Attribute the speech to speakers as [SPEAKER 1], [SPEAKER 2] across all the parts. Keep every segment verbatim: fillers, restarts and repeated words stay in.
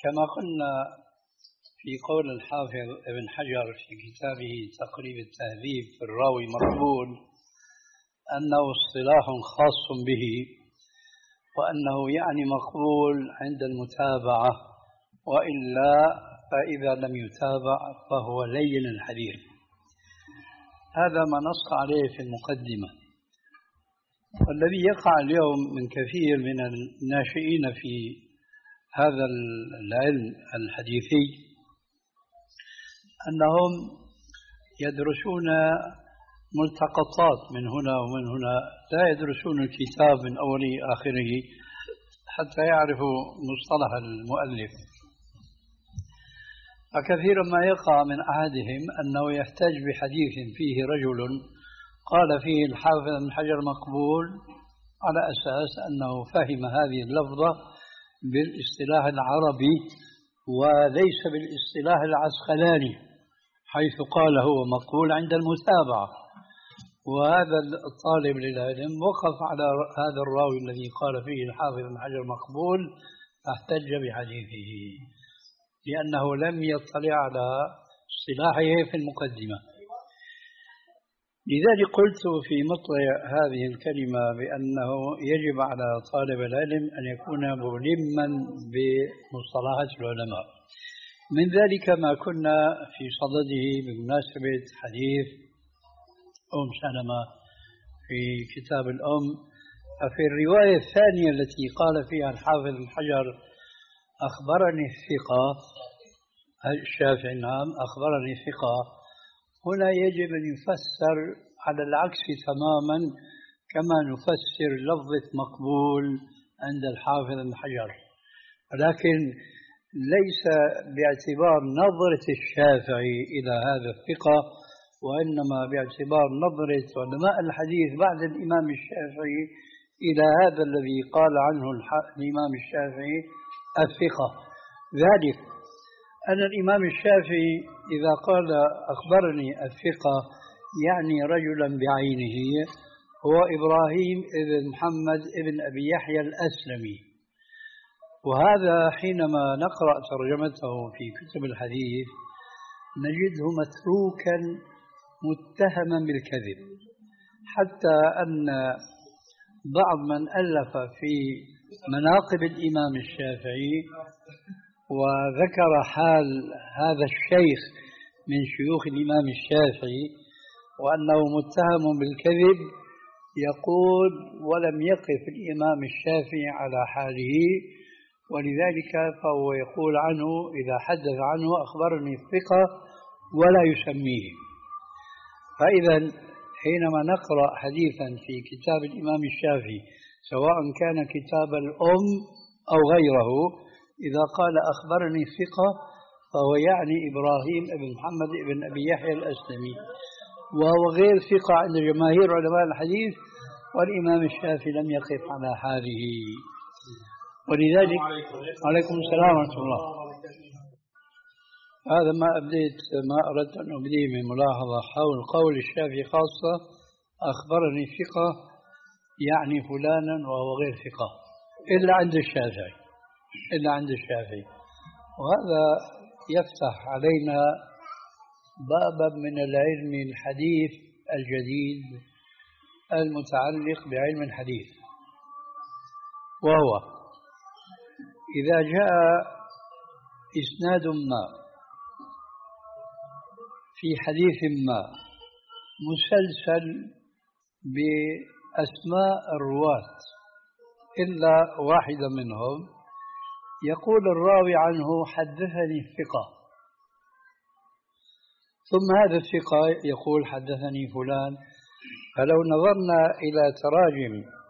[SPEAKER 1] كما قلنا في قول الحافظ ابن حجر في كتابه تقريب التهذيب في الراوي مقبول أنه اصطلاح خاص به، وأنه يعني مقبول عند المتابعة، وإلا فإذا لم يتابع فهو لين الحديث. هذا ما نص عليه في المقدمة. والذي يقع اليوم من كثير من الناشئين في هذا العلم الحديثي أنهم يدرسون ملتقطات من هنا ومن هنا، لا يدرسون الكتاب من أوله آخره حتى يعرفوا مصطلح المؤلف. فكثيرا ما يقع من أحدهم أنه يحتاج بحديث فيه رجل قال فيه الحافظ ابن حجر مقبول على أساس أنه فهم هذه اللفظة بالاصطلاح العربي وليس بالاصطلاح العسقلاني، حيث قال هو مقبول عند المتابعة. وهذا الطالب للعلم وقف على هذا الراوي الذي قال فيه الحافظ ابن حجر مقبول فاحتج بحديثه، لأنه لم يطلع على اصطلاحه في المقدمة. لذلك قلت في مطلع هذه الكلمة بأنه يجب على طالب العلم أن يكون ملما بمصطلحات العلماء. من ذلك ما كنا في صدده بمناسبة حديث أم سلمة في كتاب الأم. ففي الرواية الثانية التي قال فيها الحافظ بن حجر أخبرني الثقة الشافعي، نعم أخبرني ثقة، هنا يجب أن يفسر على العكس تماما كما نفسر لفظة مقبول عند الحافظ بن حجر، ولكن ليس باعتبار نظرة الشافعي إلى هذا الثقة، وإنما باعتبار نظرة علماء الحديث بعد الإمام الشافعي إلى هذا الذي قال عنه الإمام الشافعي الثقة. ذلك أن الإمام الشافعي إذا قال أخبرني الثقة يعني رجلا بعينه هو إبراهيم ابن محمد ابن أبي يحيى الأسلمي، وهذا حينما نقرأ ترجمته في كتب الحديث نجده متروكا متهما بالكذب، حتى أن بعض من ألف في مناقب الإمام الشافعي وذكر حال هذا الشيخ من شيوخ الإمام الشافعي وأنه متهم بالكذب يقول ولم يقف الإمام الشافعي على حاله، ولذلك فهو يقول عنه إذا حدث عنه أخبرني الثقة ولا يسميه. فإذا حينما نقرأ حديثا في كتاب الإمام الشافعي سواء كان كتاب الأم أو غيره إذا قال أخبرني ثقة فهو يعني إبراهيم بن محمد بن أبي يحيى الأسلمي، وهو غير ثقة عند جماهير علماء الحديث، والإمام الشافعي لم يقف على حاله. ولذلك عليكم السلام ورحمة الله. هذا ما أبديت ما أردت أن أبديه من ملاحظة حول قول الشافعي خاصة أخبرني ثقة يعني فلانا وهو غير ثقة إلا عند الشافعي إلا عند الشافعي. وهذا يفتح علينا بابا من العلم الحديث الجديد المتعلق بعلم الحديث، وهو إذا جاء إسناد ما في حديث ما مسلسل بأسماء الرواة إلا واحدة منهم، يقول الراوي عنه حدثني الثقة، ثم هذا الثقة يقول حدثني فلان. فلو نظرنا إلى تراجم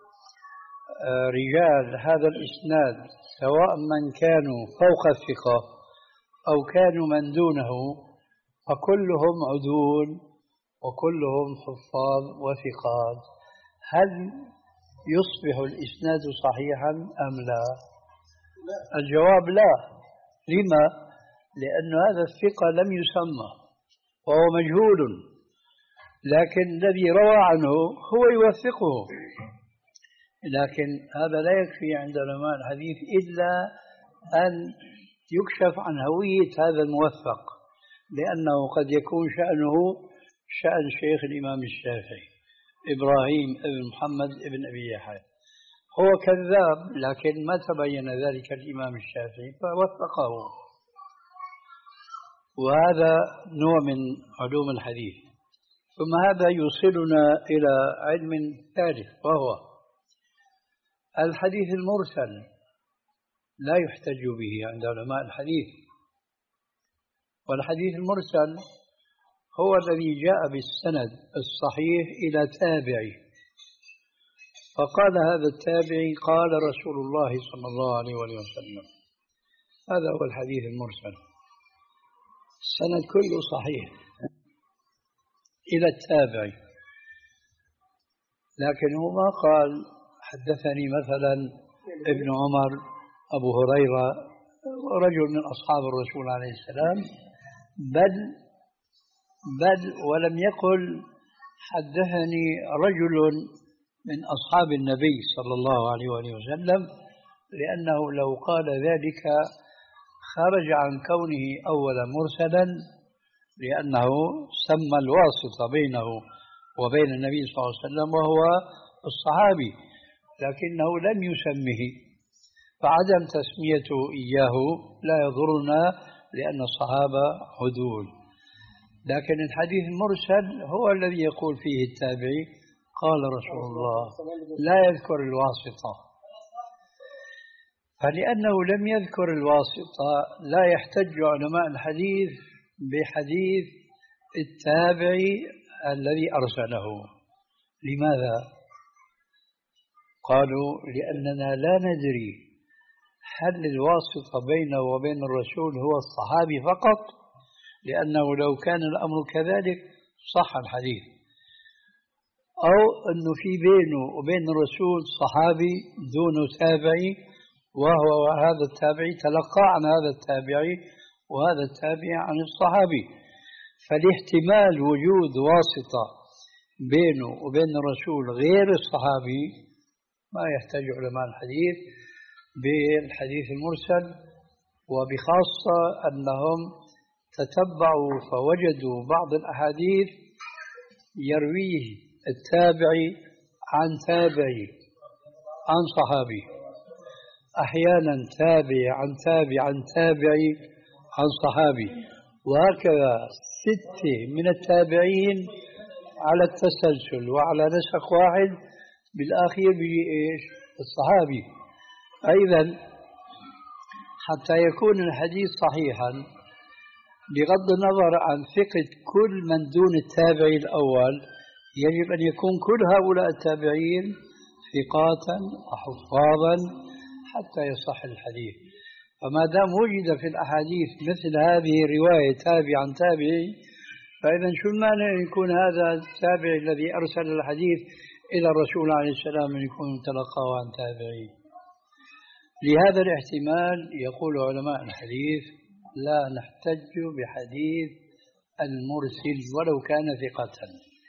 [SPEAKER 1] رجال هذا الإسناد سواء من كانوا فوق الثقة أو كانوا من دونه فكلهم عدول وكلهم حفاظ وثقات، هل يصبح الإسناد صحيحا أم لا؟ الجواب لا. لما؟ لأن هذا الثقة لم يسمى وهو مجهول، لكن الذي روى عنه هو يوثقه. لكن هذا لا يكفي عند علماء الحديث إلا أن يكشف عن هوية هذا الموثق، لأنه قد يكون شأنه شأن شيخ الإمام الشافعي إبراهيم بن محمد بن أبي يحيى، هو كذاب لكن ما تبين ذلك الإمام الشافعي فوثقه. وهذا نوع من علوم الحديث. ثم هذا يوصلنا إلى علم ثالث، وهو الحديث المرسل لا يحتج به عند علماء الحديث. والحديث المرسل هو الذي جاء بالسند الصحيح إلى تابعي فقال هذا التابعي قال رسول الله صلى الله عليه وسلم، هذا هو الحديث المرسل، السند كله صحيح إلى التابعي، لكن هو ما قال حدثني مثلا ابن عمر أبو هريرة رجل من أصحاب الرسول عليه السلام، بل بل ولم يقل حدثني رجل من أصحاب النبي صلى الله عليه وسلم، لأنه لو قال ذلك خرج عن كونه أولا مرسلا، لأنه سمى الواسطة بينه وبين النبي صلى الله عليه وسلم وهو الصحابي، لكنه لم يسمه، فعدم تسميته إياه لا يضرنا لأن الصحابة عدول. لكن الحديث المرسل هو الذي يقول فيه التابعي قال رسول الله، لا يذكر الواسطة، فلأنه لم يذكر الواسطة لا يحتج علماء الحديث بحديث التابعي الذي أرسله. لماذا؟ قالوا لأننا لا ندري هل الواسطة بينه وبين الرسول هو الصحابي فقط، لأنه لو كان الأمر كذلك صح الحديث، أو أنه في بينه وبين الرسول صحابي دون تابعي، وهو هذا التابعي تلقى عن هذا التابعي وهذا التابعي عن الصحابي، فالاحتمال وجود واسطة بينه وبين الرسول غير الصحابي ما يحتاج علماء الحديث بالحديث المرسل، وبخاصة أنهم تتبعوا فوجدوا بعض الأحاديث يرويه التابعي عن تابعي عن صحابي، أحيانا تابعي عن تابعي عن تابعي عن صحابي، وهكذا ستة من التابعين على التسلسل وعلى نسق واحد، بالآخير بيجي إيش؟ الصحابي. أيضا حتى يكون الحديث صحيحا بغض النظر عن ثقة كل من دون التابعي الأول، يجب أن يكون كل هؤلاء التابعين ثقاتا وحفاظا حتى يصح الحديث. فما دام وجد في الأحاديث مثل هذه الرواية تابع عن تابعي، فإذا شو المانع أن يكون هذا التابعي الذي أرسل الحديث إلى الرسول عليه السلام أن يكون تلقاه عن تابعي؟ لهذا الاحتمال يقول علماء الحديث لا نحتج بحديث المرسل ولو كان ثقة.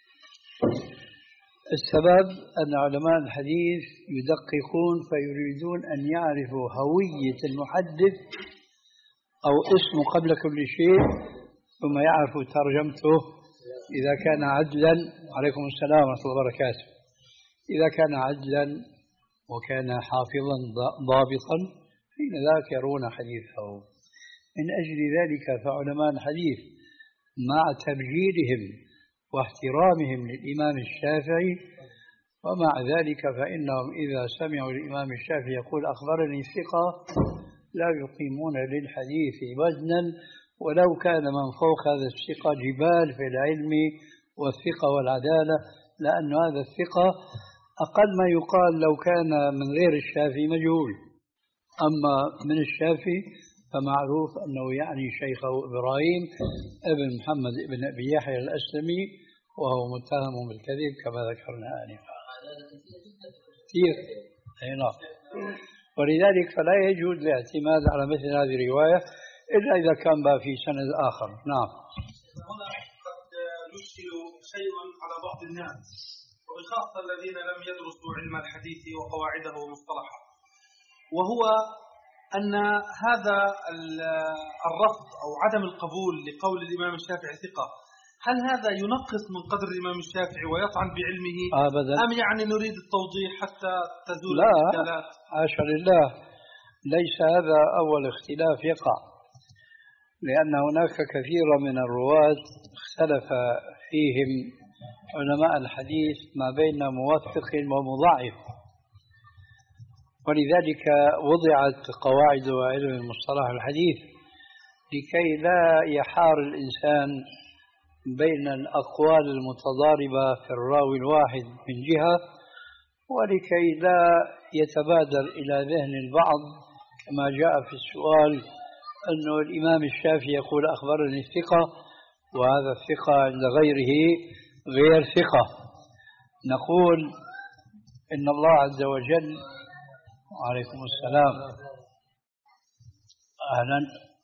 [SPEAKER 1] السبب أن علماء الحديث يدققون فيريدون أن يعرفوا هوية المحدث أو اسمه قبل كل شيء، ثم يعرفوا ترجمته إذا كان عدلا. عليكم السلام ورحمة الله وبركاته. إذا كان عدلا وكان حافظا ضابطا حين ذاك يرون حديثه. من أجل ذلك فعلماء الحديث مع تبجيلهم واحترامهم للإمام الشافعي، ومع ذلك فإنهم إذا سمعوا الإمام الشافعي يقول أخبرني ثقة لا يقيمون للحديث وزنا، ولو كان من فوق هذا الثقة جبال في العلم والثقة والعدالة، لأن هذا الثقة أقل ما يقال لو كان من غير الشافعي مجهول، أما من الشافعي فمعروف أنه يعني شيخه إبراهيم ابن محمد ابن أبي يحيى الأسلمي، وهو متهم بالكذب كما ذكرنا آنفا كثير. نعم. ولذلك فلا يجوز الاعتماد على مثل هذه الرواية إلا إذا كان بها في سند آخر. نعم.
[SPEAKER 2] هنا قد يشكل شيء على بعض الناس، وبخاصة الذين لم يدرسوا علم الحديث وقواعده ومصطلحه، وهو أن هذا الرفض أو عدم القبول لقول الإمام الشافعي ثقة، هل هذا ينقص من قدر الإمام الشافعي ويطعن بعلمه
[SPEAKER 1] أبدا،
[SPEAKER 2] أم يعني نريد التوضيح حتى تزول
[SPEAKER 1] لا
[SPEAKER 2] الإشكالات؟
[SPEAKER 1] حاشا لله، ليس هذا أول اختلاف يقع، لأن هناك كثير من الرواة اختلف فيهم علماء الحديث ما بين موثق ومضاعف، ولذلك وضعت قواعد علم المصطلح الحديث لكي لا يحار الإنسان بين الأقوال المتضاربة في الراوي الواحد من جهة، ولكي لا يتبادر إلى ذهن البعض كما جاء في السؤال أنه الإمام الشافعي يقول أخبرني الثقة وهذا الثقة عند غيره غير ثقة. نقول إن الله عز وجل، وعليكم السلام، أهلا،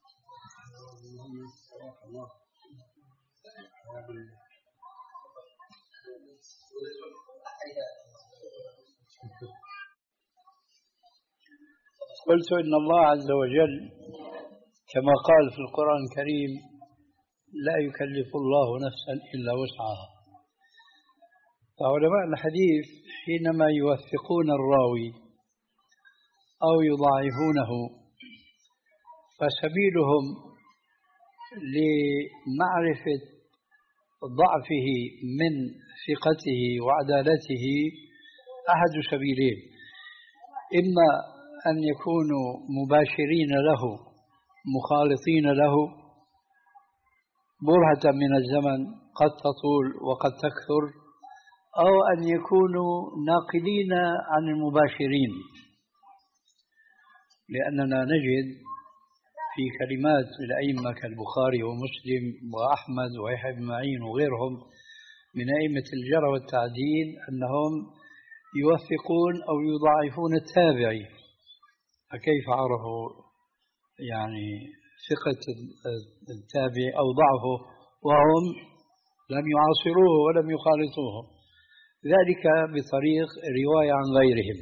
[SPEAKER 1] قلت إن الله عز وجل كما قال في القرآن الكريم لا يكلف الله نفسا إلا وسعها. فعلماء الحديث حينما يوثقون الراوي أو يضاعفونه فسبيلهم لمعرفة ضعفه من ثقته وعدالته أحد سبيلين: إما أن يكونوا مباشرين له مخالطين له برهة من الزمن قد تطول وقد تكثر، أو أن يكونوا ناقلين عن المباشرين، لأننا نجد في كلمات الأئمة كالبخاري ومسلم وأحمد ويحيى بن معين وغيرهم من أئمة الجرح والتعديل أنهم يوثقون أو يضاعفون التابعي. فكيف عرفوا يعني ثقة التابع أو ضعفه وهم لم يعاصروه ولم يخالطوه؟ ذلك بطريق رواية عن غيرهم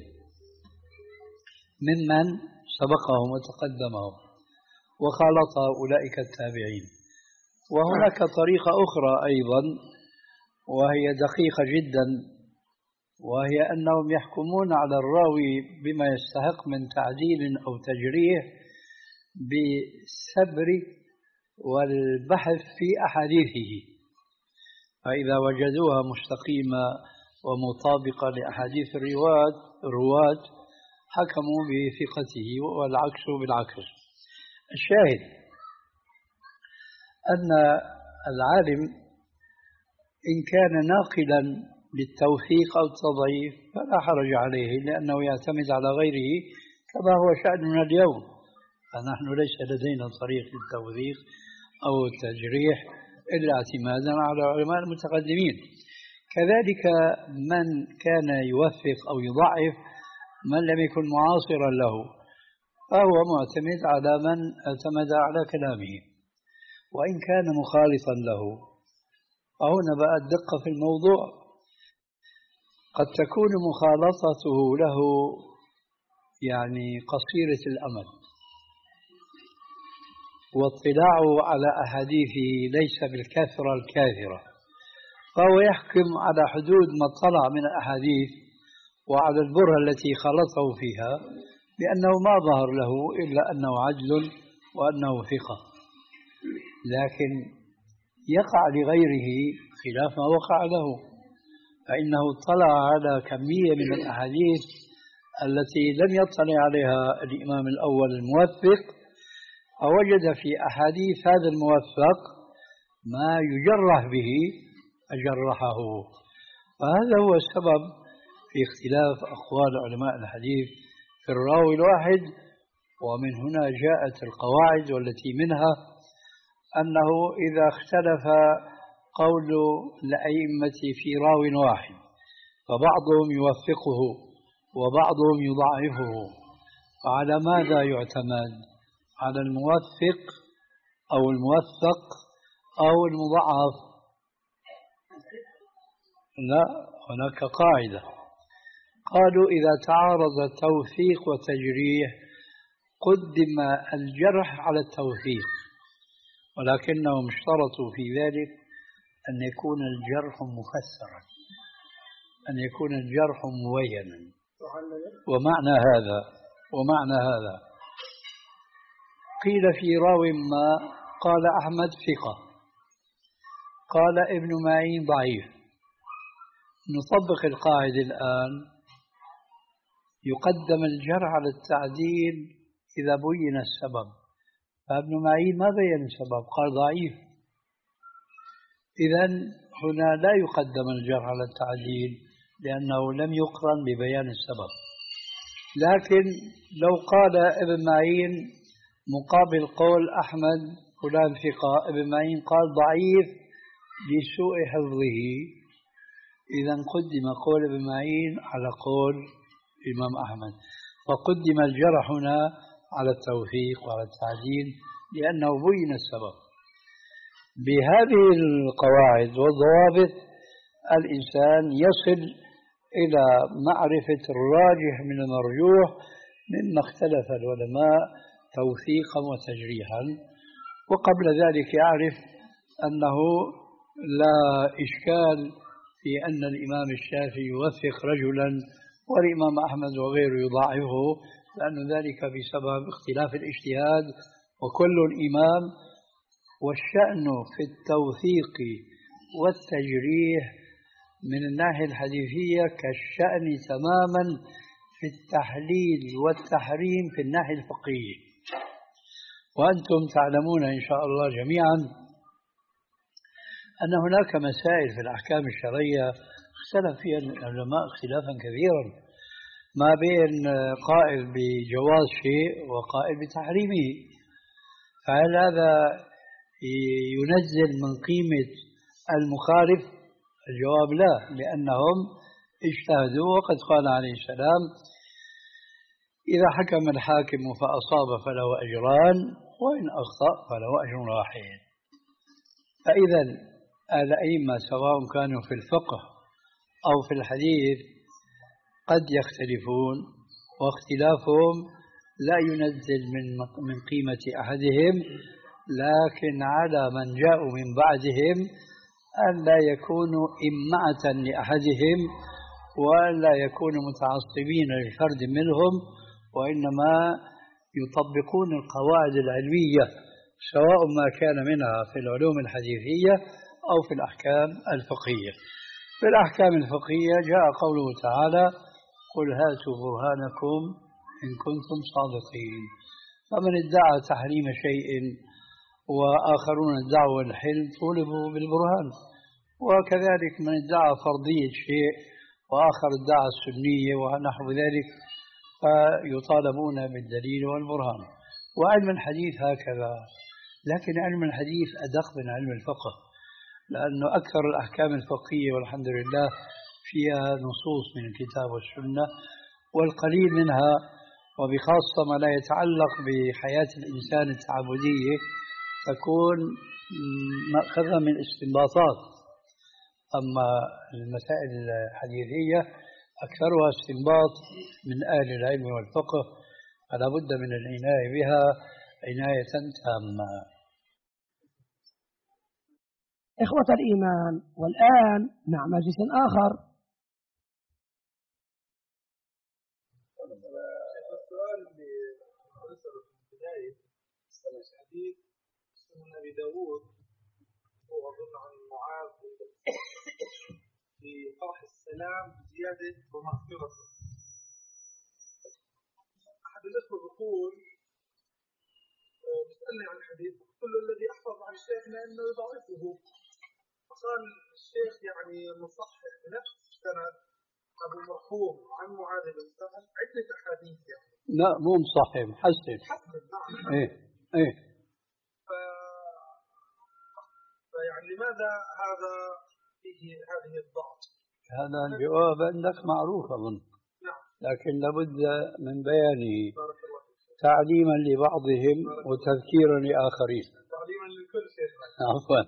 [SPEAKER 1] ممن سبقهم وتقدمهم وخالط أولئك التابعين. وهناك طريقة أخرى أيضا وهي دقيقة جدا، وهي أنهم يحكمون على الراوي بما يستحق من تعديل أو تجريح بالسبر والبحث في أحاديثه، فإذا وجدوها مستقيمة ومطابقة لأحاديث الرواة الرواة حكموا بثقته، والعكس بالعكس. الشاهد أن العالم إن كان ناقلا للتوثيق أو التضعيف فلا حرج عليه، لأنه يعتمد على غيره كما هو شأننا اليوم، فنحن ليس لدينا طريق للتوثيق أو التجريح إلا اعتمادا على علماء المتقدمين. كذلك من كان يوثق أو يضعف من لم يكن معاصرا له فهو معتمد على من اعتمد على كلامه، وإن كان مخالطا له فهنا بقى الدقة في الموضوع. قد تكون مخالطته له يعني قصيرة الأمد، واطلاعه على أحاديثه ليس بالكثرة الكاثرة، فهو يحكم على حدود ما اطلع من الأحاديث وعلى البرهة التي خلطه فيها بأنه ما ظهر له إلا أنه عدل وأنه ثقة، لكن يقع لغيره خلاف ما وقع له، فإنه اطلع على كمية من الأحاديث التي لم يطلع عليها الإمام الأول الموثق، فوجد في أحاديث هذا الموثق ما يجرح به أجرحه. فهذا هو السبب في اختلاف أقوال علماء الحديث في الراوي الواحد. ومن هنا جاءت القواعد، والتي منها أنه إذا اختلف قول الأئمة في راو واحد فبعضهم يوثقه وبعضهم يضعفه، فعلى ماذا يعتمد؟ على الموثق أو الموثق أو المضعف؟ لا، هناك قاعدة قالوا إذا تعارض توثيق وتجريح قدم الجرح على التوثيق، ولكنهم اشترطوا في ذلك أن يكون الجرح مفسرا، أن يكون الجرح مبينا. ومعنى هذا ومعنى هذا قيل في راو ما قال أحمد ثقة، قال ابن معين ضعيف. نطبق القاعدة الآن، يقدم الجرح على التعديل إذا بين السبب، فابن معين ما بين السبب، قال ضعيف. إذن هنا لا يقدم الجرح على التعديل لأنه لم يقرن ببيان السبب. لكن لو قال ابن معين مقابل قول أحمد فلان ثقة، ابن معين قال ضعيف لسوء حفظه، إذا قدم قول ابن معين على قول الإمام أحمد، فقدم الجرح هنا على التوثيق وعلى التعديل لأنه بين السبب. بهذه القواعد والضوابط الإنسان يصل إلى معرفة الراجح من المرجوح مما اختلف العلماء توثيقا وتجريحا، وقبل ذلك يعرف أنه لا إشكال في أن الإمام الشافعي يوثق رجلا والإمام أحمد وغيره يضاعفه، لأن ذلك بسبب اختلاف الاجتهاد وكل إمام. والشأن في التوثيق والتجريح من الناحية الحديثية كالشأن تماما في التحليل والتحريم في الناحية الفقهية. وأنتم تعلمون إن شاء الله جميعا أن هناك مسائل في الأحكام الشرعية اختلف فيها العلماء اختلافا كثيرا، ما بين قائل بجواز شيء وقائل بتحريمه. فهل هذا ينزل من قيمة المخالف؟ الجواب لا، لأنهم اجتهدوا. وقد قال عليه السلام: إذا حكم الحاكم فأصاب فله أجران وإن أخطأ فله أجر واحد. فإذا الأئمة سواء كانوا في الفقه أو في الحديث قد يختلفون، واختلافهم لا ينزل من من قيمة أحدهم، لكن على من جاءوا من بعدهم أن لا يكونوا إمعة لأحدهم وأن لا يكونوا متعصبين لفرد منهم، وإنما يطبقون القواعد العلمية سواء ما كان منها في العلوم الحديثية أو في الأحكام الفقهية. في الأحكام الفقهية جاء قوله تعالى: قل هاتوا برهانكم إن كنتم صادقين. فمن ادعى تحريم شيء وآخرون ادعوا الحل طولبوا بالبرهان، وكذلك من ادعى فرضية شيء وآخر ادعى السنية ونحو ذلك فيطالبون بالدليل والبرهان. وعلم الحديث هكذا، لكن علم الحديث أدق من علم الفقه، لأنه أكثر الأحكام الفقهية والحمد لله فيها نصوص من الكتاب والسنة، والقليل منها وبخاصة ما لا يتعلق بحياة الإنسان التعبدية تكون مأخذة من استنباطات. أما المسائل الحديثية أكثرها استنباط من أهل العلم والفقه، فلا بد من العناية بها عناية تامة.
[SPEAKER 3] إخوة الإيمان، والآن مع مجلس آخر.
[SPEAKER 2] السؤال اللي نسأله في البداية الحديث سنن أبي داود، هو أظن عن معاذ في طرح السلام بزيادة ومغفرة. أحد الأخوة يقول بيسألني عن الحديث، قلت له الذي أحفظ عن شيخنا أنه يضعفه، فقال الشيخ يعني مصحح بنفس السند أبو مرحوم عن معاذ بن سهل عدة أحاديث يعني.
[SPEAKER 1] لا مو مصحح، حسن.
[SPEAKER 2] حسن نعم.
[SPEAKER 1] إيه إيه.
[SPEAKER 2] ف... فيعني لماذا هذا فيه هذه الضعف؟
[SPEAKER 1] هذا الجواب عندك معروف أظن.
[SPEAKER 2] نعم.
[SPEAKER 1] لكن لابد من بيانه تعليما لبعضهم وتذكيرا لآخرين.
[SPEAKER 2] تعليما لكل شيء.
[SPEAKER 1] عفوا.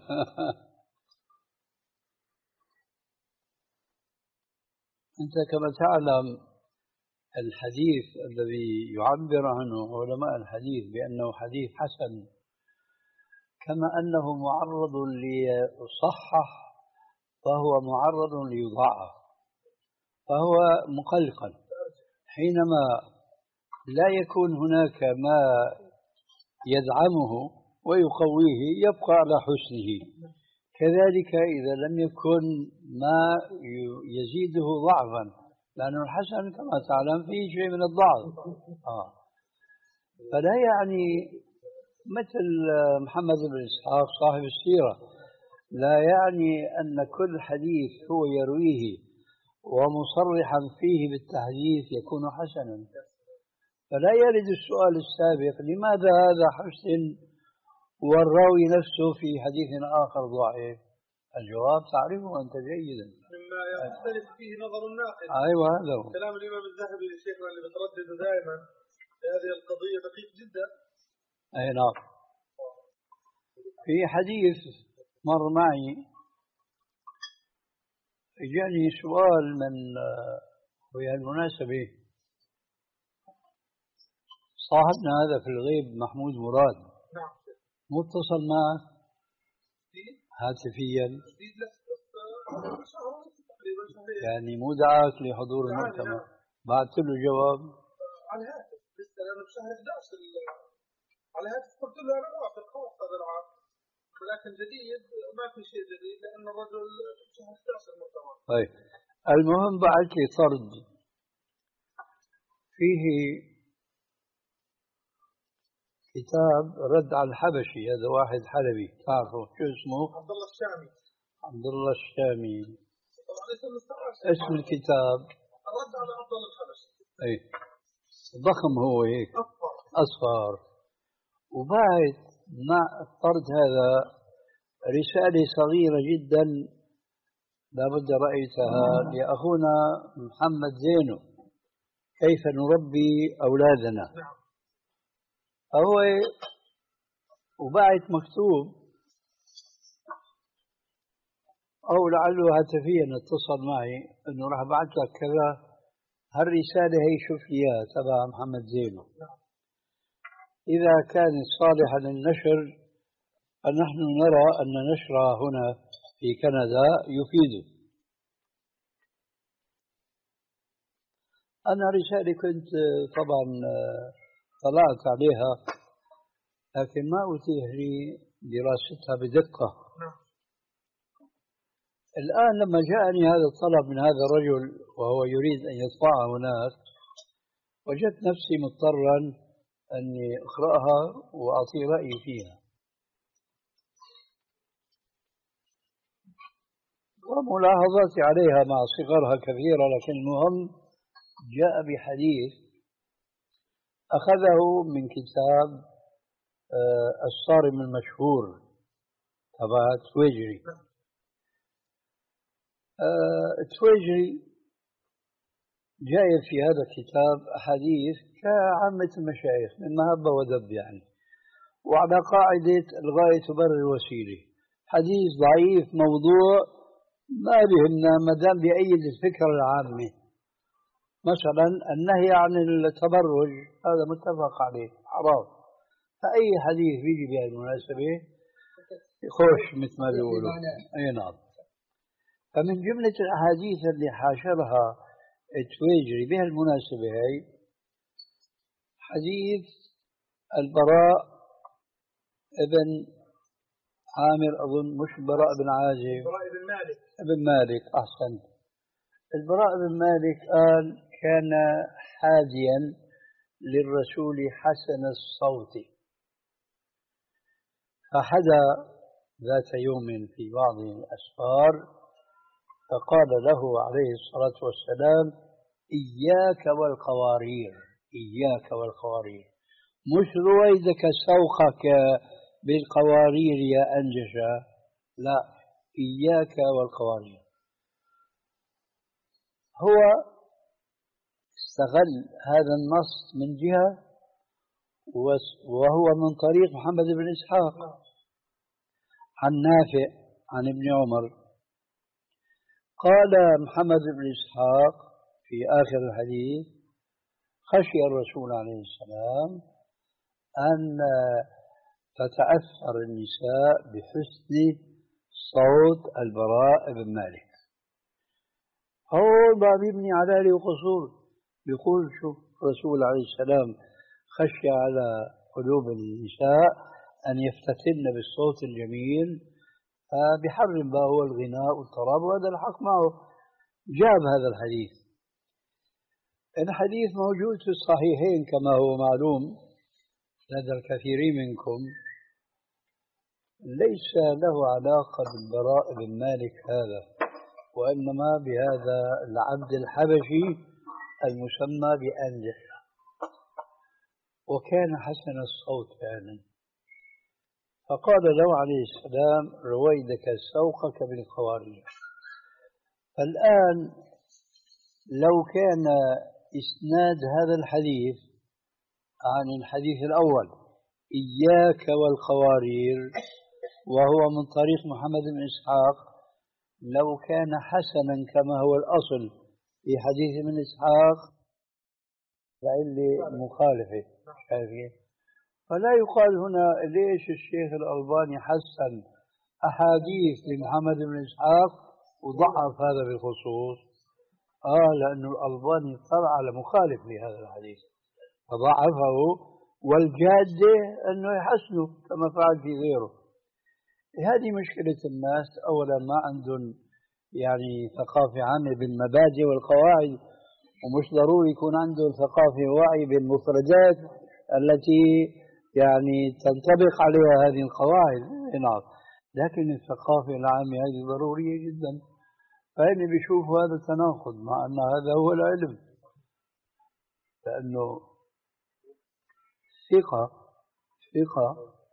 [SPEAKER 1] أنت كما تعلم الحديث الذي يعبر عنه علماء الحديث بأنه حديث حسن، كما أنه معرض ليصحح فهو معرض ليضاعف، فهو مقلقل حينما لا يكون هناك ما يدعمه ويقويه يبقى على حسنه، كذلك إذا لم يكن ما يزيده ضعفا، لأن الحسن كما تعلم فيه شيء من الضعف. آه. فلا يعني مثل محمد بن إسحاق صاحب السيرة، لا يعني أن كل حديث هو يرويه ومصرحا فيه بالتحديث يكون حسنا. فلا يرد السؤال السابق لماذا هذا حسن والراوي نفسه في حديث آخر ضعيف؟ الجواب تعرفه أنت جيدا،
[SPEAKER 2] مما يختلف فيه نظر الناقد.
[SPEAKER 1] أيوة هذا هو
[SPEAKER 2] كلام الإمام الذهبي لشيخنا اللي بتردد دائما في هذه القضية دقيق جدا.
[SPEAKER 1] أي نعم. في حديث مر معي جاني سؤال من بهالمناسبة، صاحبنا هذا في الغيب محمود مراد
[SPEAKER 2] نعم
[SPEAKER 1] متصل معك هاتفيا؟ يعني مو دعاك لحضور المؤتمر؟ بعثت له جواب
[SPEAKER 2] على الهاتف لسه لأنه بشهر أحد عشر على الهاتف قلت له أنا موافق خلاص هذا العام، ولكن جديد ما في شيء جديد لأن الرجل بشهر أحد عشر المؤتمر.
[SPEAKER 1] طيب المهم بعث لي طرد فيه كتاب رد على الحبشي، هذا واحد حلبي تعرفه شو اسمه؟
[SPEAKER 2] عبد الله الشامي.
[SPEAKER 1] عبد الله الشامي اسم الكتاب
[SPEAKER 2] الرد على عبد الله الحبشي.
[SPEAKER 1] اي ضخم هو هيك
[SPEAKER 2] أصفر
[SPEAKER 1] أصفر. وبعد مع الطرد هذا رسالة صغيرة جدا لابد رأيتها لأخونا محمد زينو، كيف نربي أولادنا.
[SPEAKER 2] نعم.
[SPEAKER 1] هو وبعد مكتوب أو لعله هاتفيا اتصل معي إنه راح أبعث لك كذا، هالرسالة هي شوف إياها تبع محمد زينو، إذا كانت صالحة للنشر فنحن نرى أن نشرها هنا في كندا يفيد. أنا رسالة كنت طبعا طلعت عليها لكن ما أتيح لي دراستها بدقة. الآن لما جاءني هذا الطلب من هذا الرجل وهو يريد أن يطبعها هناك، وجدت نفسي مضطرا أني أقرأها وأعطي رأيي فيها، وملاحظاتي عليها مع صغرها كثيرة، لكن المهم جاء بحديث أخذه من كتاب الصارم المشهور تبع تويجري. تويجري جايب في هذا الكتاب أحاديث كعامة المشايخ من مهبة ودب يعني، وعلى قاعدة الغاية تبرر الوسيلة، حديث ضعيف موضوع ما بهمنا ما دام بأيد الفكرة العامة. مثلا النهي عن التبرج هذا متفق عليه حرام، فأي حديث بيجي بهالمناسبة يخش مثل ما بيقولوا. أي نعم. فمن جملة الأحاديث اللي حاشرها التويجري بهالمناسبة هي حديث البراء ابن عامر، أظن مش البراء بن عازب،
[SPEAKER 2] البراء بن مالك
[SPEAKER 1] ابن مالك أحسن. البراء بن مالك قال كان حاديا للرسول حسن الصوت، فحدا ذات يوم في بعض الأسفار فقال له عليه الصلاة والسلام إياك والقوارير، إياك والقوارير، مش رويدك سوقك بالقوارير يا أنجشة، لا إياك والقوارير. هو استغل هذا النص من جهة وهو من طريق محمد بن إسحاق عن نافع عن ابن عمر. قال محمد بن إسحاق في آخر الحديث خشي الرسول عليه السلام أن تتأثر النساء بحسن صوت البراء بن مالك. هو ما بيبني على له قصور، بيقول شوف الرسول عليه السلام خشي على قلوب النساء أن يفتتن بالصوت الجميل، فبحرم ما هو الغناء والطرب، وهذا الحق معه. جاب هذا الحديث. الحديث موجود في الصحيحين كما هو معلوم لدى الكثير منكم، ليس له علاقة بالبراء بن مالك هذا، وإنما بهذا العبد الحبشي المسمى بأنجح، وكان حسن الصوت فعلا. فقال له عليه السلام رويدك سوقك بالخوارج. فالآن لو كان إسناد هذا الحديث عن الحديث الأول إياك والخوارير وهو من طريق محمد بن إسحاق، لو كان حسنا كما هو الأصل في حديث من إسحاق فإلي مخالفة. فلا يقال هنا ليش الشيخ الألباني حسن أحاديث لمحمد بن إسحاق وضعف هذا بالخصوص. آه لأنه الألباني طلع على مخالف لهذا الحديث فضعفه، والجادة أنه يحسنه كما فعل في غيره. هذه مشكلة الناس، أولا ما عندهم يعني ثقافة عامة بالمبادئ والقواعد، ومش ضروري يكون عندهم ثقافة ووعي بالمفردات التي يعني تنطبق عليها هذه القواعد. نعم، لكن الثقافة العامة هذه ضرورية جدا. فإني بشوف هذا تناقض مع أن هذا هو العلم، لأنه ثقة ثقة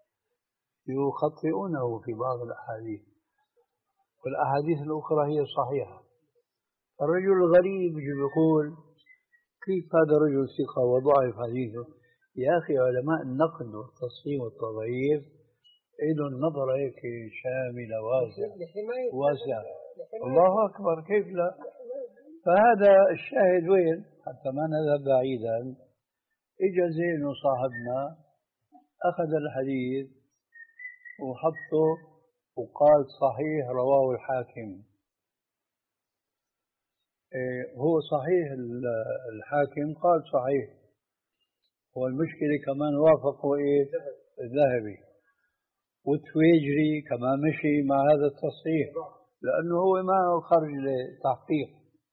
[SPEAKER 1] يخطئونه في بعض الأحاديث، والأحاديث الأخرى هي صحيحة. الرجل الغريب يقول كيف هذا رجل ثقة وضعف حديثه؟ يا أخي علماء النقد والتصحيح والتضعيف لهم نظرة هيك شاملة واسعة واسعة. الله أكبر، كيف لا؟ فهذا الشاهد وين؟ حتى ما نذهب بعيدا، إجا زين صاحبنا أخذ الحديث وحطه وقال صحيح رواه الحاكم. إيه هو صحيح الحاكم قال صحيح، والمشكلة كمان وافقوا إيه الذهبي، والتويجري كمان مشي مع هذا التصحيح لأنه هو ما خرج لتحقيق.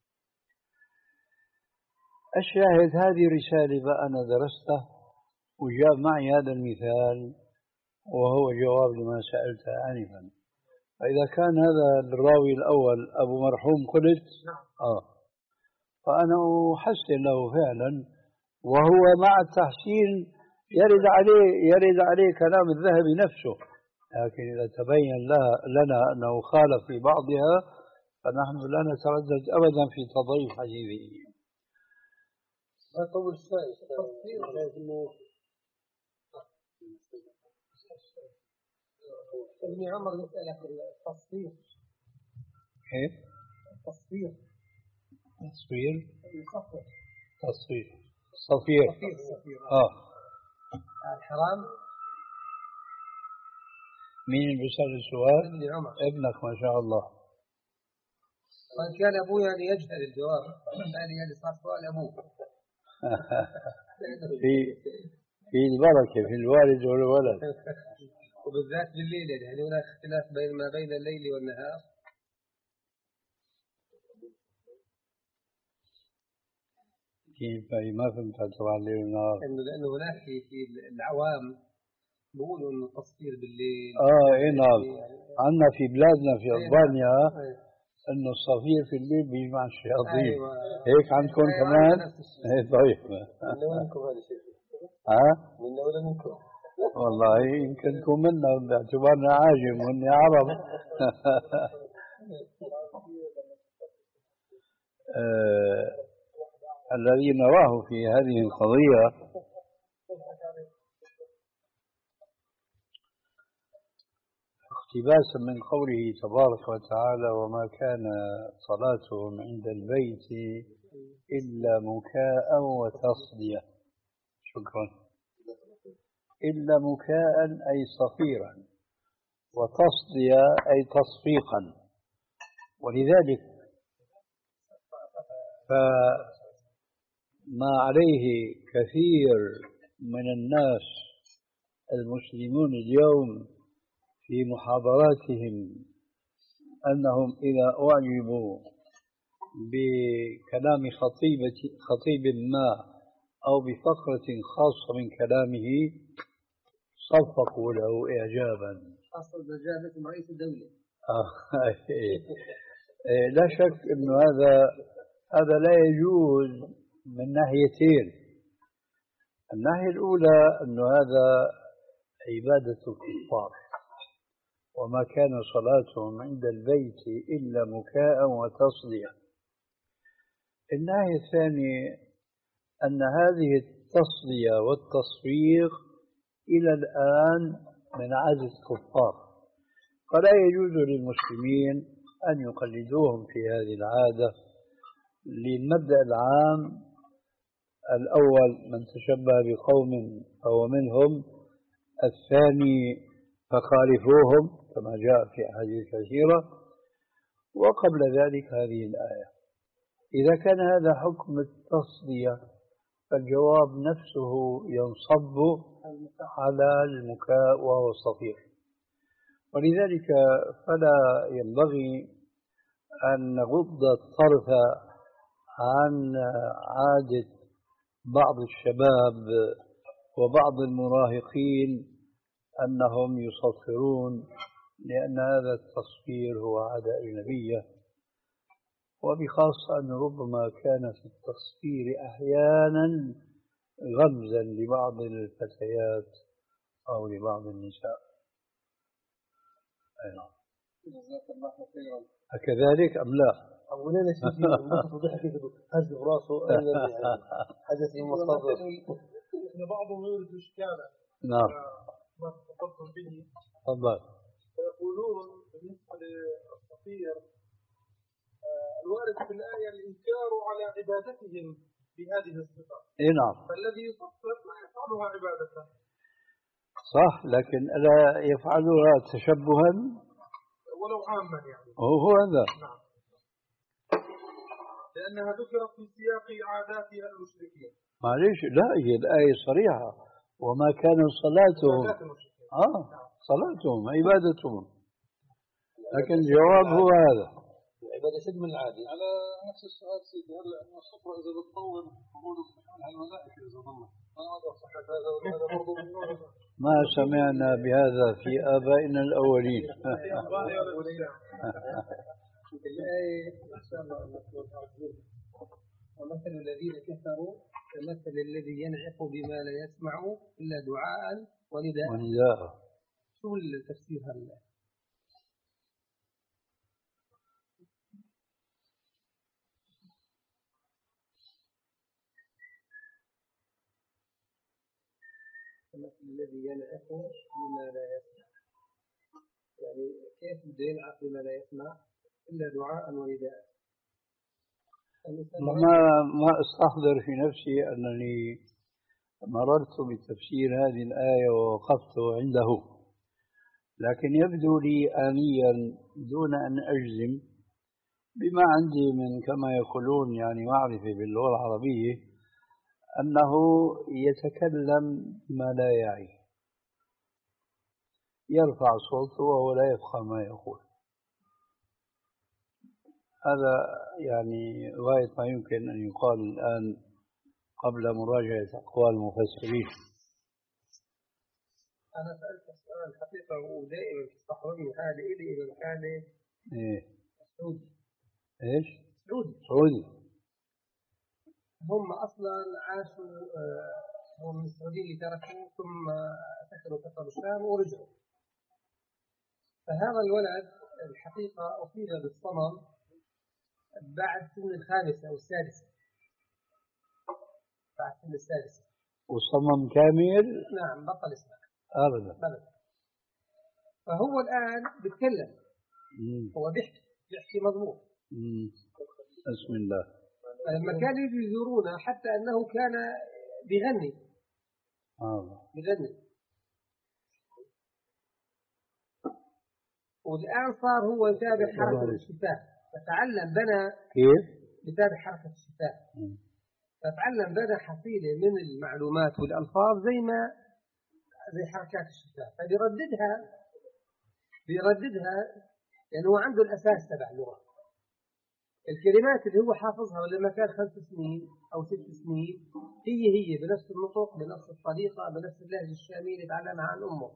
[SPEAKER 1] الشاهد هذه رسالة بقى أنا درستها وجاب معي هذا المثال وهو جواب لما سألته آنفا. فإذا كان هذا الراوي الأول أبو مرحوم قلت آه فأنا أحسن له فعلا، وهو مع التحسين يرد عليه يرد عليه كلام الذهبي نفسه، لكن إذا تبين لنا أنه خالف في بعضها فنحن لا نتردد أبدا في تضعيف حديثه.
[SPEAKER 2] ما طول شوي ابن عمر يسألك التصوير.
[SPEAKER 1] ايه؟
[SPEAKER 2] التصوير.
[SPEAKER 1] تصوير؟
[SPEAKER 2] يصفر.
[SPEAKER 1] تصوير. صفير.
[SPEAKER 2] صفير.
[SPEAKER 1] اه.
[SPEAKER 2] الحرام.
[SPEAKER 1] مين اللي بيسأل السؤال؟
[SPEAKER 2] ابن عمر.
[SPEAKER 1] ابنك ما شاء الله.
[SPEAKER 2] وإن كان أبوه يعني يجهل الجواب، يعني يعني صار سؤال أبوه.
[SPEAKER 1] في في البركة في الوالد والولد.
[SPEAKER 2] وبالذات بالليل يعني هناك اختلاف بين ما بين الليل والنهار.
[SPEAKER 1] كيف ما فهمت طبعا الليل والنهار؟
[SPEAKER 2] إنه لأنه هناك في في العوام بيقولوا إنه التصوير بالليل.
[SPEAKER 1] آه إيه نعم، عندنا في بلادنا في ألبانيا إنه الصفير في الليل بيجمع الشياطين.
[SPEAKER 2] أيوة.
[SPEAKER 1] هيك عندكم كمان؟ إيه طيب.
[SPEAKER 2] من منكم هذا الشيء؟
[SPEAKER 1] ها؟
[SPEAKER 2] من ولا منكم؟
[SPEAKER 1] والله يمكن تكون منا باعتبارنا عاجم وإني عرب. آه الذي نراه في هذه القضية اقتباسا من قوله تبارك وتعالى وما كان صلاتهم عند البيت إلا مكاء وتصدية. شكرا. إلا مكاء أي صفيرا، وتصدية أي تصفيقا. ولذلك فما عليه كثير من الناس المسلمون اليوم في محاضراتهم أنهم إذا أعجبوا بكلام خطيبة خطيب ما أو بفقرة خاصة من كلامه صفقوا له إعجابا.
[SPEAKER 3] أصل بجانب رئيس الدولة.
[SPEAKER 1] لا شك أنه هذا هذا لا يجوز من ناحيتين. الناحية الأولى أنه هذا عبادة الكفار، وما كان صلاتهم عند البيت إلا مكاء وتصدية. الناحية الثانية أن هذه التصدية والتصفيق إلى الآن من عادة الكفار، فلا يجوز للمسلمين أن يقلدوهم في هذه العادة للمبدأ العام الأول من تشبه بقوم فهو منهم، الثاني فخالفوهم كما جاء في أحاديث كثيرة، وقبل ذلك هذه الآية. إذا كان هذا حكم التصدية فالجواب نفسه ينصب على المكاء وهو الصفير. ولذلك فلا ينبغي أن نغض الطرف عن عادة بعض الشباب وبعض المراهقين أنهم يصفرون، لأن هذا التصفير هو عادة أجنبية، وبخاصة أن ربما كان في التصفير أحيانا غمزا لبعض الفتيات أو لبعض النساء. أي نعم.
[SPEAKER 2] جزاك الله خيرا.
[SPEAKER 1] أكذلك أم لا؟
[SPEAKER 2] أولا سيدي المتفضح كيف هز براسه حدث المصادر إن بعضهم يورد إشكالا.
[SPEAKER 1] نعم.
[SPEAKER 2] ما تفضل به.
[SPEAKER 1] تفضل.
[SPEAKER 2] فيقولون بالنسبة للصفير الوارد في الآية الإنكار على عبادتهم بهذه الصفة.
[SPEAKER 1] إيه نعم.
[SPEAKER 2] فالذي يصفر لا يفعلها عبادة.
[SPEAKER 1] صح، لكن ألا يفعلها تشبها
[SPEAKER 2] ولو عاما يعني.
[SPEAKER 1] هو هذا.
[SPEAKER 2] نعم. لأنها ذكرت في سياق عاداتها المشركين.
[SPEAKER 1] معليش، لا هي الآية صريحة وما كان صلاتهم آه صلاتهم عبادتهم، لكن الجواب هو هذا.
[SPEAKER 2] العبادة شد من العادي. على نفس السؤال سيدي، هل الصفرة إذا بتطول تقول على الملائكة إذا ضمت ماذا صحة هذا وهذا برضو من نوع؟
[SPEAKER 1] ما سمعنا بهذا في آبائنا الأولين.
[SPEAKER 3] الآية إن شاء الله ومثل الذين كفروا كمثل الذي ينعق بما لا يسمع إلا دعاء ونداء.
[SPEAKER 1] ونداء.
[SPEAKER 3] شو التفسير هذا؟ كمثل الذي ينعق بما لا يسمع، يعني كيف بده ينعق بما لا يسمع إلا دعاء ونداء.
[SPEAKER 1] ما ما استحضر في نفسي أنني مررت بتفسير هذه الآية ووقفت عنده، لكن يبدو لي آنيا دون أن أجزم بما عندي من كما يقولون يعني معرفة باللغة العربية أنه يتكلم ما لا يعي، يرفع صوته وهو لا يفهم ما يقول. هذا يعني غاية ما يمكن أن يقال الآن قبل مراجعة أقوال المفسرين.
[SPEAKER 3] أنا سألت سؤال حقيقة ودائما تستحضرني حالي إلي إلى الحالة.
[SPEAKER 1] إيه.
[SPEAKER 3] سعودي.
[SPEAKER 1] إيش؟
[SPEAKER 3] سعودي.
[SPEAKER 1] سعودي.
[SPEAKER 3] هم أصلا عاشوا هم من السعوديين اللي تركوا ثم سكنوا كفر الشام ورجعوا. فهذا الولد الحقيقة أصيب بالصمم بعد سن الخامسة أو السادسة. بعد سن السادسة.
[SPEAKER 1] وصمم كامل؟
[SPEAKER 3] نعم بطل يسمع.
[SPEAKER 1] أبدا.
[SPEAKER 3] أبدا. فهو الآن بيتكلم، هو بيحكي بيحكي مضمون.
[SPEAKER 1] بسم الله.
[SPEAKER 3] فلما كانوا يجوا يزورونا حتى أنه كان بيغني
[SPEAKER 1] آه.
[SPEAKER 3] بيغني والآن صار هو يتابع حركة الشفاه، فتعلم بنى
[SPEAKER 1] كيف؟
[SPEAKER 3] يتابع حركة الشفاه، فتعلم بنى حصيلة من المعلومات والألفاظ زي ما زي حركات الشفاه، فبيرددها بيرددها يعني هو عنده الأساس تبع اللغة. الكلمات اللي هو حافظها ولما كان خمس سنين أو ست سنين هي هي بنفس النطق بنفس الطريقة بنفس اللهجة الشامية اللي تعلمها عن أمه،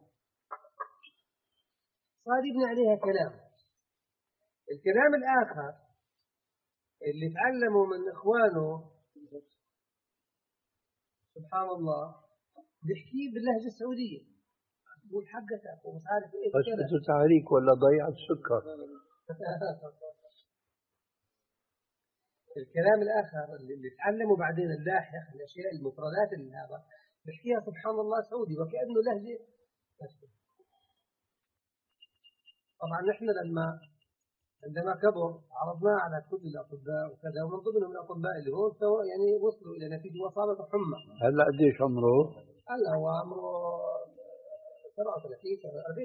[SPEAKER 3] صار يبني عليها كلام. الكلام الآخر اللي تعلموا من إخوانه سبحان الله بيحكيه باللهجة السعودية، يقول حقتك ومش عارف إيه
[SPEAKER 1] بس بده تعريك ولا ضيع السكر.
[SPEAKER 3] الكلام الآخر اللي تعلموا بعدين اللاحق الأشياء المفردات اللي هذا بيحكيها سبحان الله سعودي وكأنه لهجة. طبعا نحن لما عندما كبر عرضناه على كل الأطباء وكذا، ومن ضمنهم الأطباء اللي هو يعني وصلوا إلى نتيجة وصابته حمى.
[SPEAKER 1] هلا قديش عمره؟
[SPEAKER 3] هلا هو عمره سبعة وثلاثين سنة أربعين.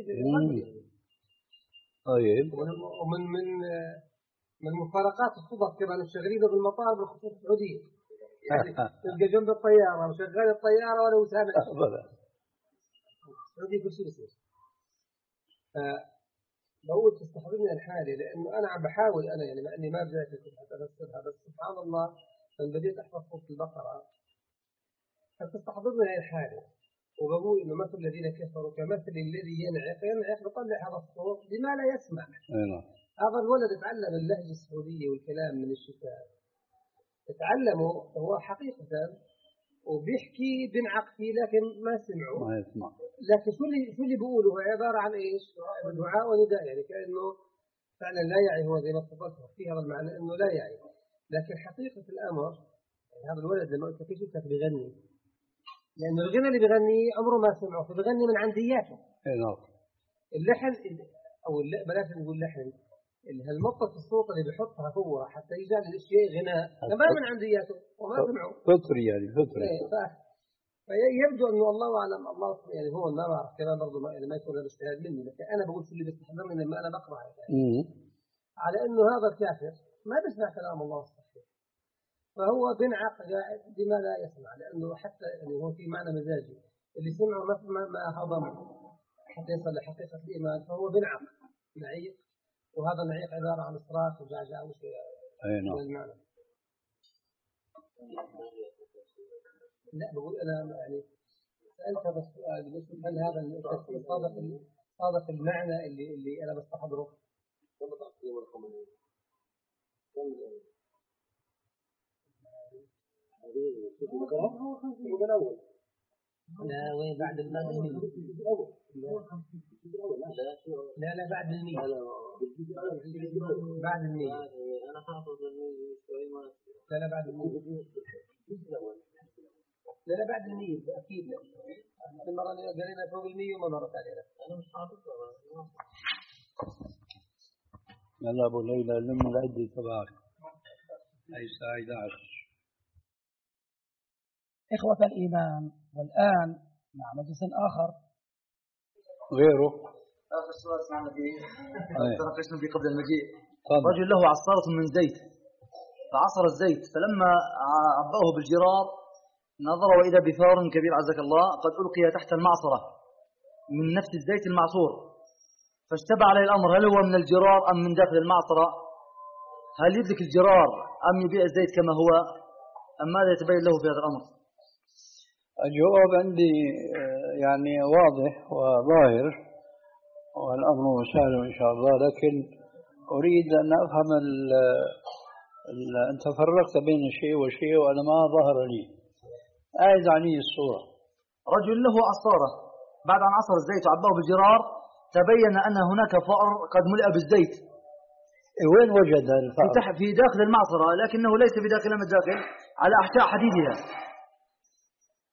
[SPEAKER 1] طيب.
[SPEAKER 3] ومن من من مفارقات الصدف كمان شغالين بالمطار بالخطوط السعودية، يعني تلقى جنب الطيارة وشغال الطيارة ولا سامع السعودية كل شيء يصير. بقول تستحضرني الحالة لأنه أنا عم بحاول أنا يعني مع إني ما رجعت حتى أفسرها، بس سبحان الله من بديت أحفظ سورة البقرة فتستحضرني هاي الحالة، وبقول إنه مثل الذين كفروا كمثل الذي ينعق ينعق بطلع هذا الصوت بما لا يسمع.
[SPEAKER 1] أيوة.
[SPEAKER 3] هذا الولد تعلم اللهجة السعودية والكلام من الشتاء، تعلمه هو حقيقة وبيحكي بنعق فيه لكن ما سمعوا
[SPEAKER 1] ما يسمع.
[SPEAKER 3] لكن شو اللي شو اللي بيقوله هو عبارة عن إيش؟ دعاء ونداء، يعني كأنه فعلا لا يعي، هو زي ما تفضلت في هذا المعنى إنه لا يعي، لكن حقيقة الأمر يعني هذا الولد لما قلت فيه شفتك بيغني، لأنه الغنى اللي بيغني عمره ما سمعه فبيغني من عندياته.
[SPEAKER 1] نعم.
[SPEAKER 3] اللحن أو بلاش نقول لحن، هالمطة الصوت اللي بيحطها هو حتى يجعل الشيء غناء تمام من عندياته وما سمعوا.
[SPEAKER 1] فطري يعني فطري.
[SPEAKER 3] فيبدو أنه الله أعلم الله يعني هو ما بعرف كمان برضه ما, ما يكون هذا اجتهاد مني، لكن أنا بقول شو اللي بيستحضرني لما أنا بقرأ يعني. على أنه هذا الكافر ما بيسمع كلام الله الصحيح، فهو بنعق قاعد بما لا يسمع، لأنه حتى يعني هو في معنى مزاجي اللي سمعه ما ما هضمه حتى يصل لحقيقة الإيمان، فهو بنعق نعيق، وهذا النعيق عبارة عن إصراخ وجعجعة وشيء. أي نعم. لا بقول أنا يعني سألت هذا السؤال بس هل هذا التفسير صادق صادق المعنى اللي اللي أنا بستحضره؟ لا وين بعد بعد المية؟ لا لا بعد المية. بعد المية. أنا حافظ المية. لا لا بعد المية. لا لا بعد المية أكيد. لا مرة قرينا فوق المية وما مرة ثانية. أنا مش حافظها.
[SPEAKER 1] يلا أبو ليلى لم العدة تبعك أي الساعة أحد عشر.
[SPEAKER 4] إخوة الإيمان، والآن مع مجلس آخر
[SPEAKER 1] غيره.
[SPEAKER 5] آخر سؤال سمعنا فيه تناقشنا فيه قبل المجيء.
[SPEAKER 1] طبعا.
[SPEAKER 5] رجل له عصارة من زيت فعصر الزيت، فلما عبأه بالجرار نظر وإذا بثار كبير عزك الله قد ألقي تحت المعصرة من نفس الزيت المعصور، فاشتبه عليه الأمر هل هو من الجرار أم من داخل المعصرة؟ هل يدرك الجرار أم يبيع الزيت كما هو أم ماذا يتبين له في هذا الأمر؟
[SPEAKER 1] الجواب عندي يعني واضح وظاهر والأمر سهل إن شاء الله، لكن أريد أن أفهم ال ال أنت فرقت بين شيء وشيء وأنا ما ظهر لي. أعد عني الصورة.
[SPEAKER 5] رجل له عصارة بعد أن عصر الزيت وعباه بالجرار تبين أن هناك فأر قد ملئ بالزيت.
[SPEAKER 1] وين وجد الفأر؟
[SPEAKER 5] في داخل المعصرة لكنه ليس بداخل من الداخل على أحشاء حديدها.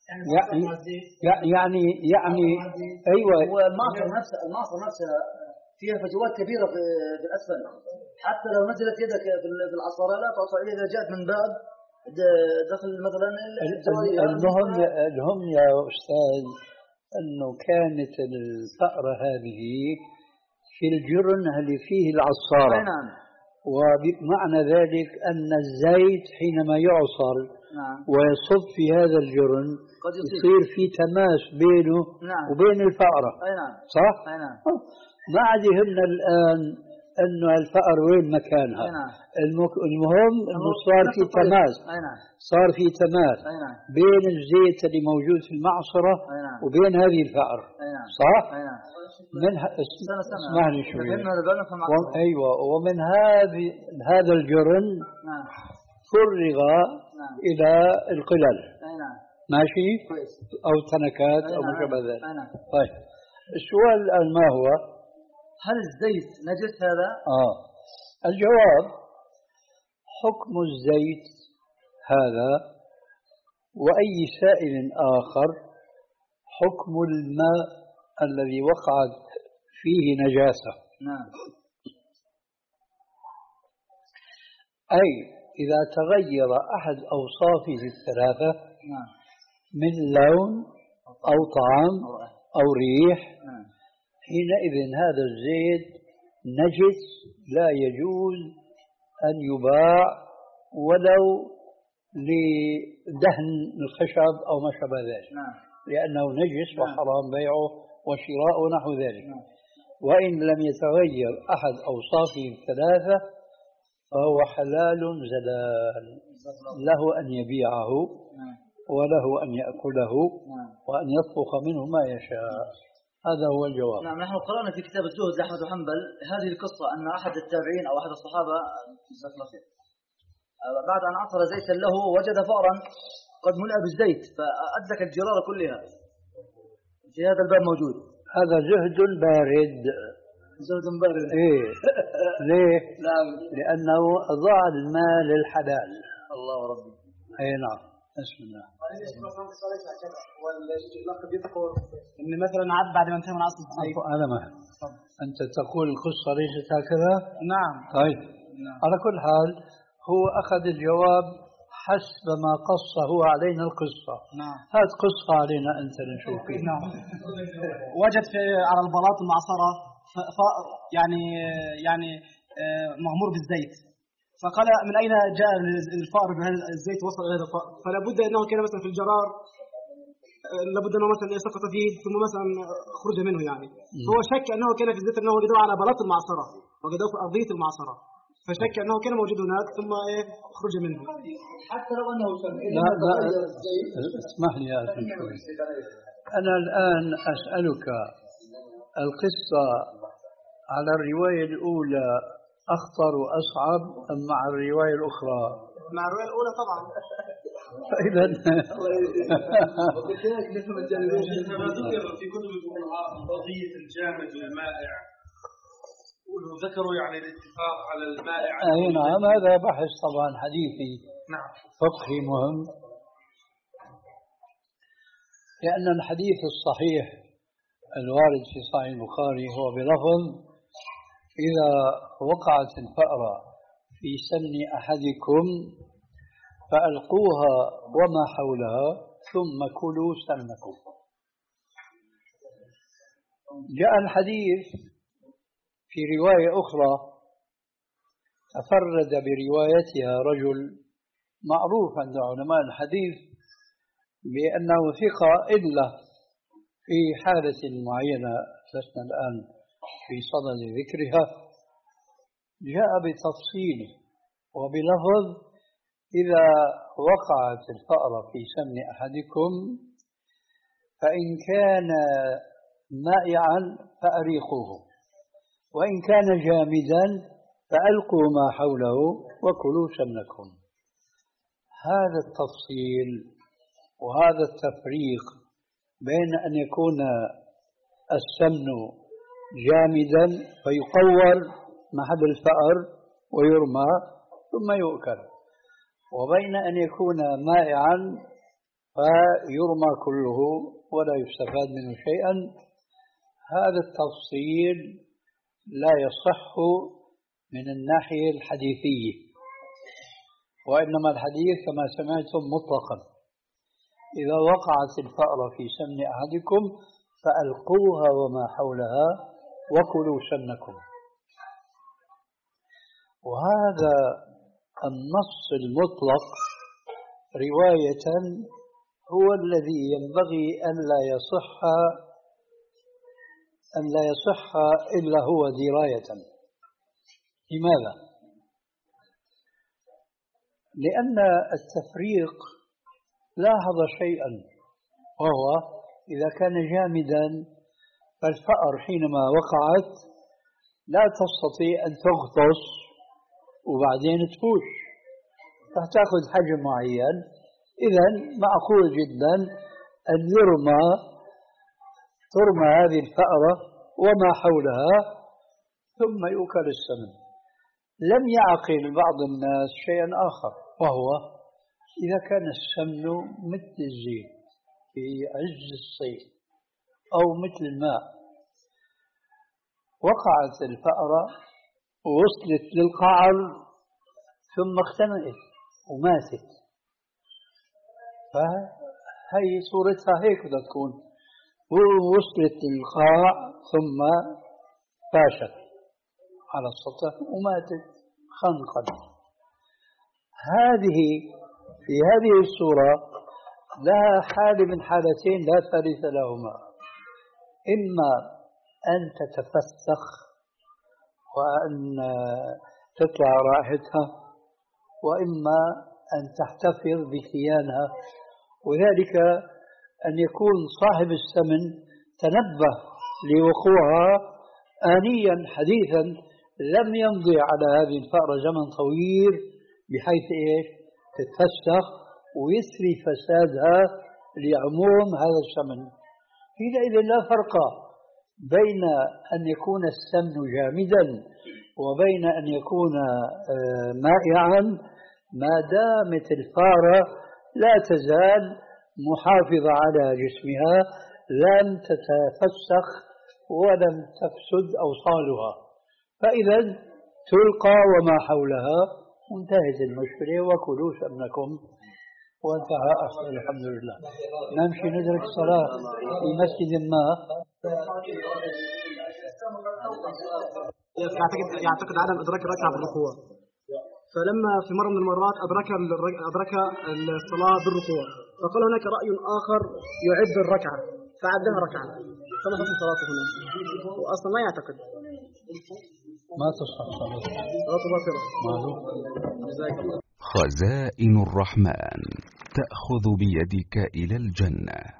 [SPEAKER 1] يعني يعني يعني ايوه.
[SPEAKER 5] هو المعصر نفسه المعصر نفسها فيها فجوات كبيره في في الاسفل، حتى لو نزلت يدك في العصاره لا تعصر اذا جاءت من باب دخل مثلا الجواريه.
[SPEAKER 1] المهم المهم يا استاذ انه كانت الفأرة هذه في الجرن اللي فيه العصاره.
[SPEAKER 5] نعم.
[SPEAKER 1] ومعنى ذلك ان الزيت حينما يعصر
[SPEAKER 5] نعم.
[SPEAKER 1] ويصب في هذا الجرن يصير في تماس بينه
[SPEAKER 5] نعم.
[SPEAKER 1] وبين الفأرة.
[SPEAKER 5] أي نعم.
[SPEAKER 1] صح؟
[SPEAKER 5] أي نعم.
[SPEAKER 1] ما عاد يهمنا الآن أنه الفأر وين مكانها.
[SPEAKER 5] نعم.
[SPEAKER 1] المهم أنه صار في تماس.
[SPEAKER 5] نعم.
[SPEAKER 1] صار في تماس
[SPEAKER 5] نعم.
[SPEAKER 1] بين الزيت اللي موجود في المعصرة
[SPEAKER 5] نعم.
[SPEAKER 1] وبين هذه الفأر.
[SPEAKER 5] نعم.
[SPEAKER 1] صح؟
[SPEAKER 5] نعم.
[SPEAKER 1] من ه... اسمعني شوي.
[SPEAKER 5] و...
[SPEAKER 1] أيوة ومن هذه هذا الجرن
[SPEAKER 5] نعم.
[SPEAKER 1] فرغ
[SPEAKER 5] نعم.
[SPEAKER 1] إلى القلل.
[SPEAKER 5] نعم.
[SPEAKER 1] ماشي
[SPEAKER 5] كويس.
[SPEAKER 1] أو تنكات أو ما شابه ذلك. طيب السؤال الآن ما هو؟
[SPEAKER 5] هل الزيت نجس هذا؟
[SPEAKER 1] آه الجواب حكم الزيت هذا وأي سائل آخر حكم الماء الذي وقعت فيه نجاسة.
[SPEAKER 5] نعم.
[SPEAKER 1] أي إذا تغير أحد أوصافه الثلاثة
[SPEAKER 5] نعم.
[SPEAKER 1] من لون أو طعم أو ريح
[SPEAKER 5] نعم.
[SPEAKER 1] حينئذ هذا الزيت نجس لا يجوز أن يباع ولو لدهن الخشب أو ما شابه ذلك.
[SPEAKER 5] نعم.
[SPEAKER 1] لأنه نجس وحرام بيعه وشراءه ونحو ذلك.
[SPEAKER 5] نعم.
[SPEAKER 1] وإن لم يتغير أحد أوصافه الثلاثة فهو حلال زلال له أن يبيعه وله أن يأكله وأن يطبخ منه ما يشاء. هذا هو الجواب.
[SPEAKER 5] نعم. نحن قرأنا في كتاب الزهد لأحمد حنبل هذه القصة أن أحد التابعين أو أحد الصحابة بعد أن عصر زيتا له وجد فأرا قد ملأ بالزيت فأدلك الجرار كلها. في هذا الباب موجود.
[SPEAKER 1] هذا زهد بارد.
[SPEAKER 5] زهد بارد.
[SPEAKER 1] إيه. ليه؟
[SPEAKER 5] نعم.
[SPEAKER 1] لأنه ضاع المال الحلال.
[SPEAKER 5] الله ربي.
[SPEAKER 1] أي نعم. بسم الله.
[SPEAKER 3] واللقب يذكر ان مثلا عاد بعد ما انتهى من عصر الزيت.
[SPEAKER 1] على ما انت تقول القصه ليست هكذا؟
[SPEAKER 3] نعم.
[SPEAKER 1] طيب.
[SPEAKER 3] نعم.
[SPEAKER 1] على كل حال هو اخذ الجواب حسب ما قص هو علينا القصه.
[SPEAKER 3] نعم.
[SPEAKER 1] هات قصه علينا انت نشوف.
[SPEAKER 3] نعم. وجد في على البلاط المعصره ف يعني يعني مغمور بالزيت، فقال من أين جاء الفأر بهذا الزيت وصل إلى هذا الفأر؟ فلا بد أنه كان مثلا في الجرار لابد أنه مثلا سقط فيه ثم مثلا خرج منه يعني. فهو شك أنه كان في الزيت أنه وجده على بلاط المعصرة وجده في أرضية المعصرة، فشك أنه كان موجود هناك ثم إيه خرج منه.
[SPEAKER 5] حتى لو أنه شك.
[SPEAKER 1] لا لا اسمح لي يا أخي. أنا الآن أسألك القصة على الرواية الأولى أخطر وأصعب أم مع الرواية الأخرى؟
[SPEAKER 3] مع الرواية الأولى طبعا.
[SPEAKER 1] فإذا
[SPEAKER 2] كما ذكر في كتب الفقهاء قضية الجامد والمائع ذكروا يعني الاتفاق على المائع.
[SPEAKER 1] أي نعم هذا بحث طبعا حديثي.
[SPEAKER 2] نعم.
[SPEAKER 1] فقهي مهم، لأن الحديث الصحيح الوارد في صحيح البخاري هو بلفظ إذا وقعت الفأرة في سن أحدكم فألقوها وما حولها ثم كلوا سمكم. جاء الحديث في رواية أخرى تفرد بروايتها رجل معروف عند علماء الحديث بأنه ثقة إلا في حالة معينة لسنا الآن في صدد ذكرها، جاء بتفصيل وبلفظ إذا وقعت الفأرة في سن أحدكم فإن كان مائعا فأريقوه وإن كان جامدا فألقوا ما حوله وكلوا سمنكم. هذا التفصيل وهذا التفريق بين أن يكون السمن جامدا فيقور محل الفأر ويرمى ثم يؤكل، وبين أن يكون مائعا فيرمى كله ولا يستفاد منه شيئا. هذا التفصيل لا يصح من الناحية الحديثية، وإنما الحديث كما سمعتم مطلقا: إذا وقعت الفأرة في سمن أحدكم فألقوها وما حولها وكلوا سمنكم. وهذا النص المطلق رواية هو الذي ينبغي أن لا يصح أن لا يصح إلا هو دراية. لماذا؟ لأن التفريق لاحظ شيئا، وهو إذا كان جامدا فالفأر حينما وقعت لا تستطيع أن تغطس وبعدين تفوش، فتأخذ حجم معين. إذن معقول جدا أن يرمى ترمى هذه الفأرة وما حولها ثم يؤكل السمن. لم يعقل بعض الناس شيئا آخر، وهو إذا كان السمن مثل الزيت في عز الصيف أو مثل الماء، وقعت الفأرة ووصلت للقعر ثم اختنقت وماتت، فهي صورتها هيك بدها تكون، ووصلت للقاع ثم فاشت على السطح وماتت خنقا. هذه في هذه الصورة لها حالة من حالتين لا ثالث لهما: إما أن تتفسخ وأن تطلع رائحتها، وإما أن تحتفظ بكيانها، وذلك أن يكون صاحب السمن تنبه لوقوعها آنيا حديثا، لم يمضي على هذه الفأرة زمن طويل بحيث إيش تتفسخ ويسري فسادها لعموم هذا السمن. حينئذ لا فرق بين أن يكون السمن جامدا وبين أن يكون مائعا، ما دامت الفارة لا تزال محافظة على جسمها، لم تتفسخ ولم تفسد أوصالها، فإذا تلقى وما حولها وانتهت المشكلة وكلوا سمنكم وانتهى أصل. الحمد لله. نمشي ندرك الصلاة في مسجد ما.
[SPEAKER 6] يعتقد يعتقد عدم إدراك الركعة بالركوع، فلما في مرة من المرات أدرك أدرك الصلاة بالركوع، فقال هناك رأي آخر يعد الركعة فعدها ركعة، فما حكم صلاته هنا؟ وأصلا ما يعتقد
[SPEAKER 1] ما تصح صلاته،
[SPEAKER 6] صلاته باطلة.
[SPEAKER 7] خزائن الرحمن تأخذ بيدك إلى الجنة.